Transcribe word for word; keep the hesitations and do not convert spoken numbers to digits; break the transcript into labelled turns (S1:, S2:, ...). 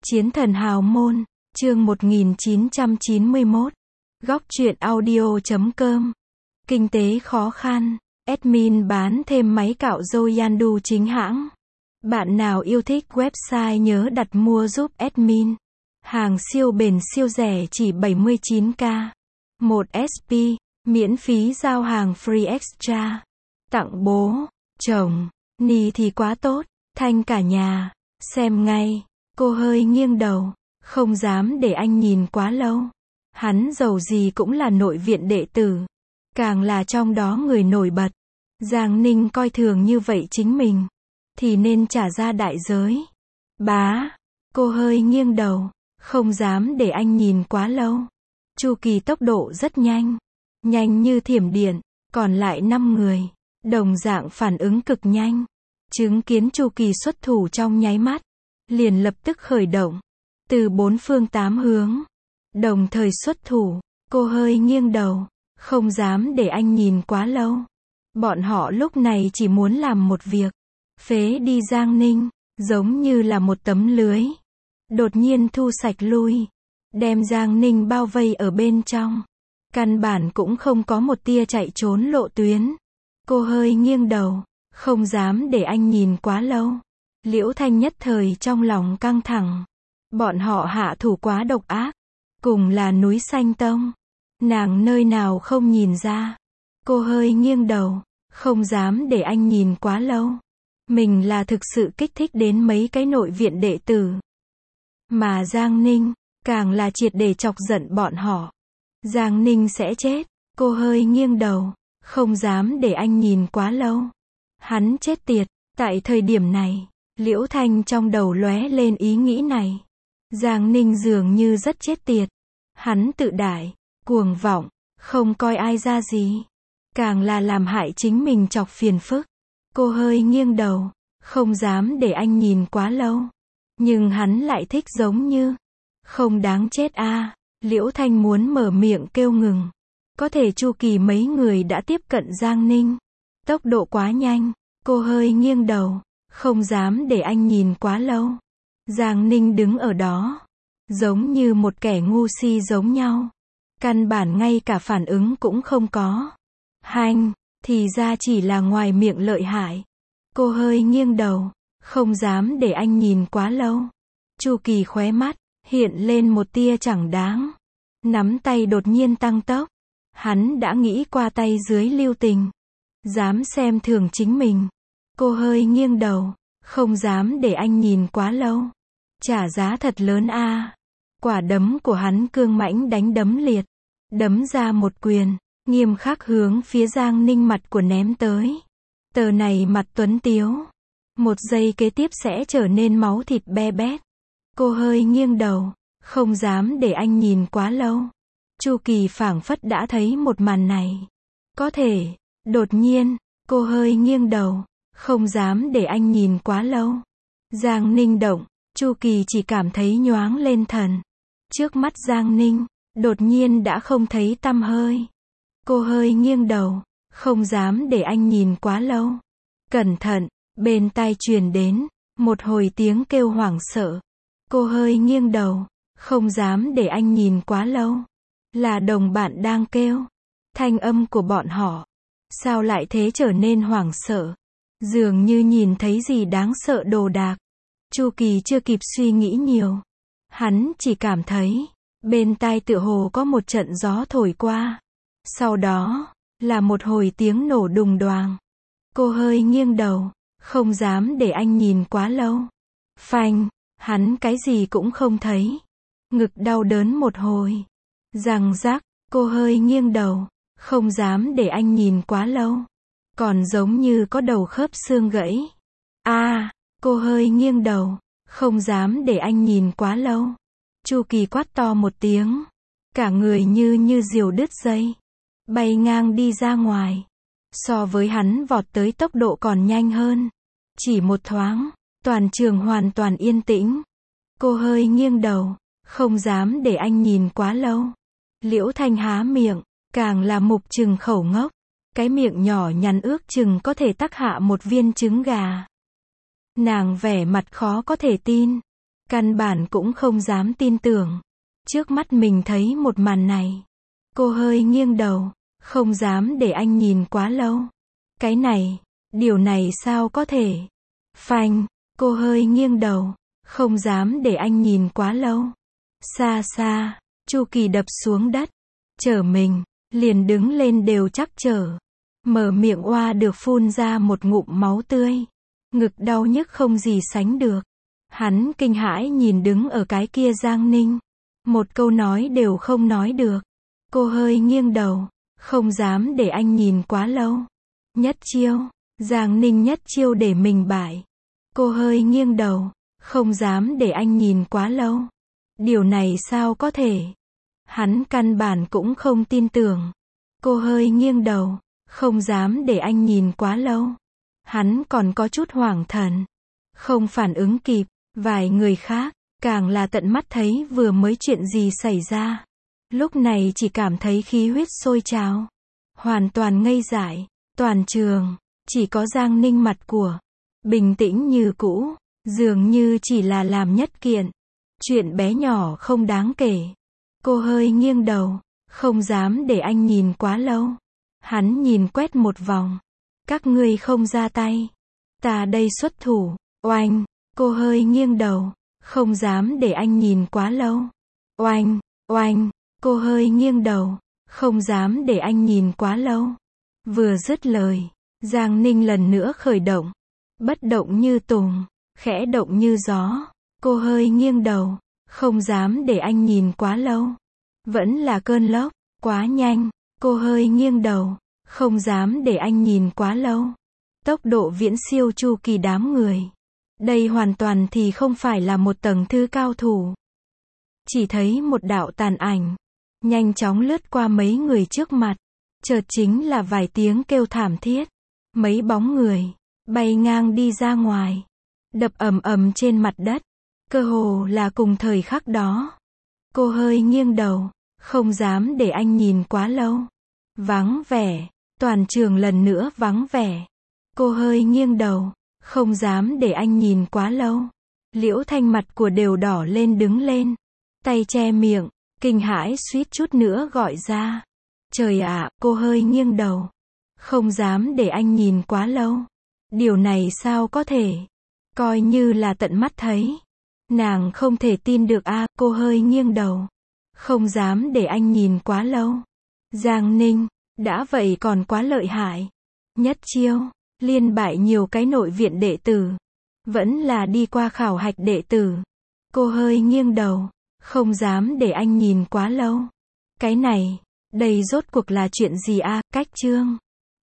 S1: Chiến thần hào môn, chương một nghìn chín trăm chín mươi mốt. Góc truyện audio chấm com. Kinh tế khó khăn, admin bán thêm máy cạo râu Yandu chính hãng. Bạn nào yêu thích website nhớ đặt mua giúp admin. Hàng siêu bền siêu rẻ chỉ bảy mươi chín k. một ét pê, miễn phí giao hàng free extra. Tặng bố, chồng, ni thì quá tốt, thanh cả nhà, xem ngay. Cô hơi nghiêng đầu, không dám để anh nhìn quá lâu. Hắn dầu gì cũng là nội viện đệ tử, càng là trong đó người nổi bật. Giang Ninh coi thường như vậy chính mình, thì nên trả ra đại giới. Bá, cô hơi nghiêng đầu, không dám để anh nhìn quá lâu. Chu Kỳ tốc độ rất nhanh, nhanh như thiểm điện, còn lại năm người, đồng dạng phản ứng cực nhanh. Chứng kiến Chu Kỳ xuất thủ trong nháy mắt, liền lập tức khởi động, từ bốn phương tám hướng, đồng thời xuất thủ. Cô hơi nghiêng đầu, không dám để anh nhìn quá lâu. Bọn họ lúc này chỉ muốn làm một việc, phế đi Giang Ninh, giống như là một tấm lưới, đột nhiên thu sạch lui, đem Giang Ninh bao vây ở bên trong. Căn bản cũng không có một tia chạy trốn lộ tuyến. Cô hơi nghiêng đầu, không dám để anh nhìn quá lâu. Liễu Thanh nhất thời trong lòng căng thẳng. Bọn họ hạ thủ quá độc ác, cùng là núi xanh tông. Nàng nơi nào không nhìn ra. Cô hơi nghiêng đầu, không dám để anh nhìn quá lâu. Mình là thực sự kích thích đến mấy cái nội viện đệ tử. Mà Giang Ninh, càng là triệt để chọc giận bọn họ. Giang Ninh sẽ chết. Cô hơi nghiêng đầu, không dám để anh nhìn quá lâu. Hắn chết tiệt. Tại thời điểm này, Liễu Thanh trong đầu lóe lên ý nghĩ này. Giang Ninh dường như rất chết tiệt. Hắn tự đại, cuồng vọng, không coi ai ra gì. Càng là làm hại chính mình chọc phiền phức. Cô hơi nghiêng đầu, không dám để anh nhìn quá lâu. Nhưng hắn lại thích giống như, không đáng chết a. À. Liễu Thanh muốn mở miệng kêu ngừng. Có thể Chu Kỳ mấy người đã tiếp cận Giang Ninh. Tốc độ quá nhanh, cô hơi nghiêng đầu, không dám để anh nhìn quá lâu. Giang Ninh đứng ở đó, giống như một kẻ ngu si giống nhau. Căn bản ngay cả phản ứng cũng không có. Hanh, thì ra chỉ là ngoài miệng lợi hại. Cô hơi nghiêng đầu, không dám để anh nhìn quá lâu. Chu Kỳ khóe mắt, hiện lên một tia chẳng đáng. Nắm tay đột nhiên tăng tốc. Hắn đã nghĩ qua tay dưới lưu tình. Dám xem thường chính mình. Cô hơi nghiêng đầu, không dám để anh nhìn quá lâu. Trả giá thật lớn a. À. Quả đấm của hắn cương mãnh đánh đấm liệt. Đấm ra một quyền, nghiêm khắc hướng phía Giang Ninh mặt của ném tới. Tờ này mặt tuấn tiếu. Một giây kế tiếp sẽ trở nên máu thịt be bét. Cô hơi nghiêng đầu, không dám để anh nhìn quá lâu. Chu Kỳ phảng phất đã thấy một màn này. Có thể, đột nhiên, cô hơi nghiêng đầu, không dám để anh nhìn quá lâu. Giang Ninh động, Chu Kỳ chỉ cảm thấy nhoáng lên thần. Trước mắt Giang Ninh, đột nhiên đã không thấy tăm hơi. Cô hơi nghiêng đầu, không dám để anh nhìn quá lâu. Cẩn thận, bên tai truyền đến, một hồi tiếng kêu hoảng sợ. Cô hơi nghiêng đầu, không dám để anh nhìn quá lâu. Là đồng bạn đang kêu. Thanh âm của bọn họ. Sao lại thế trở nên hoảng sợ? Dường như nhìn thấy gì đáng sợ đồ đạc. Chu Kỳ chưa kịp suy nghĩ nhiều. Hắn chỉ cảm thấy, bên tai tựa hồ có một trận gió thổi qua. Sau đó, là một hồi tiếng nổ đùng đoàng. Cô hơi nghiêng đầu, không dám để anh nhìn quá lâu. Phanh, hắn cái gì cũng không thấy. Ngực đau đớn một hồi. Răng rắc, cô hơi nghiêng đầu, không dám để anh nhìn quá lâu. Còn giống như có đầu khớp xương gãy. A, à, cô hơi nghiêng đầu, không dám để anh nhìn quá lâu. Chu Kỳ quát to một tiếng. Cả người như như diều đứt dây. Bay ngang đi ra ngoài. So với hắn vọt tới tốc độ còn nhanh hơn. Chỉ một thoáng, toàn trường hoàn toàn yên tĩnh. Cô hơi nghiêng đầu, không dám để anh nhìn quá lâu. Liễu Thanh há miệng, càng là mục trừng khẩu ngốc. Cái miệng nhỏ nhắn ước chừng có thể tắc hạ một viên trứng gà. Nàng vẻ mặt khó có thể tin. Căn bản cũng không dám tin tưởng. Trước mắt mình thấy một màn này. Cô hơi nghiêng đầu, không dám để anh nhìn quá lâu. Cái này, điều này sao có thể? Phanh, cô hơi nghiêng đầu, không dám để anh nhìn quá lâu. Xa xa, Chu Kỳ đập xuống đất, trở mình, liền đứng lên đều chắc trở. Mở miệng oa được phun ra một ngụm máu tươi. Ngực đau nhức không gì sánh được. Hắn kinh hãi nhìn đứng ở cái kia Giang Ninh. Một câu nói đều không nói được. Cô hơi nghiêng đầu, không dám để anh nhìn quá lâu. Nhất chiêu, Giang Ninh nhất chiêu để mình bại. Cô hơi nghiêng đầu, không dám để anh nhìn quá lâu. Điều này sao có thể? Hắn căn bản cũng không tin tưởng. Cô hơi nghiêng đầu, không dám để anh nhìn quá lâu. Hắn còn có chút hoảng thần, không phản ứng kịp. Vài người khác, càng là tận mắt thấy vừa mới chuyện gì xảy ra. Lúc này chỉ cảm thấy khí huyết sôi trào. Hoàn toàn ngây dại. Toàn trường, chỉ có Giang Ninh mặt của bình tĩnh như cũ, dường như chỉ là làm nhất kiện. Chuyện bé nhỏ không đáng kể. Cô hơi nghiêng đầu, không dám để anh nhìn quá lâu. Hắn nhìn quét một vòng. Các ngươi không ra tay. Ta đây xuất thủ. Oanh, cô hơi nghiêng đầu, không dám để anh nhìn quá lâu. Oanh, oanh, cô hơi nghiêng đầu, không dám để anh nhìn quá lâu. Vừa dứt lời, Giang Ninh lần nữa khởi động. Bất động như tùng, khẽ động như gió. Cô hơi nghiêng đầu, không dám để anh nhìn quá lâu. Vẫn là cơn lốc, quá nhanh. Cô hơi nghiêng đầu, không dám để anh nhìn quá lâu. Tốc độ viễn siêu Chu Kỳ đám người. Đây hoàn toàn thì không phải là một tầng thứ cao thủ. Chỉ thấy một đạo tàn ảnh, nhanh chóng lướt qua mấy người trước mặt. Chợt chính là vài tiếng kêu thảm thiết. Mấy bóng người, bay ngang đi ra ngoài. Đập ầm ầm trên mặt đất. Cơ hồ là cùng thời khắc đó. Cô hơi nghiêng đầu, không dám để anh nhìn quá lâu. Vắng vẻ, toàn trường lần nữa vắng vẻ. Cô hơi nghiêng đầu, không dám để anh nhìn quá lâu. Liễu Thanh mặt của đều đỏ lên đứng lên. Tay che miệng, kinh hãi suýt chút nữa gọi ra. Trời ạ, cô hơi nghiêng đầu. Không dám để anh nhìn quá lâu. Điều này sao có thể? Coi như là tận mắt thấy. Nàng không thể tin được a à, cô hơi nghiêng đầu. Không dám để anh nhìn quá lâu. Giang Ninh, đã vậy còn quá lợi hại. Nhất chiêu, liên bại nhiều cái nội viện đệ tử. Vẫn là đi qua khảo hạch đệ tử. Cô hơi nghiêng đầu, không dám để anh nhìn quá lâu. Cái này, đây rốt cuộc là chuyện gì a à? Cách chương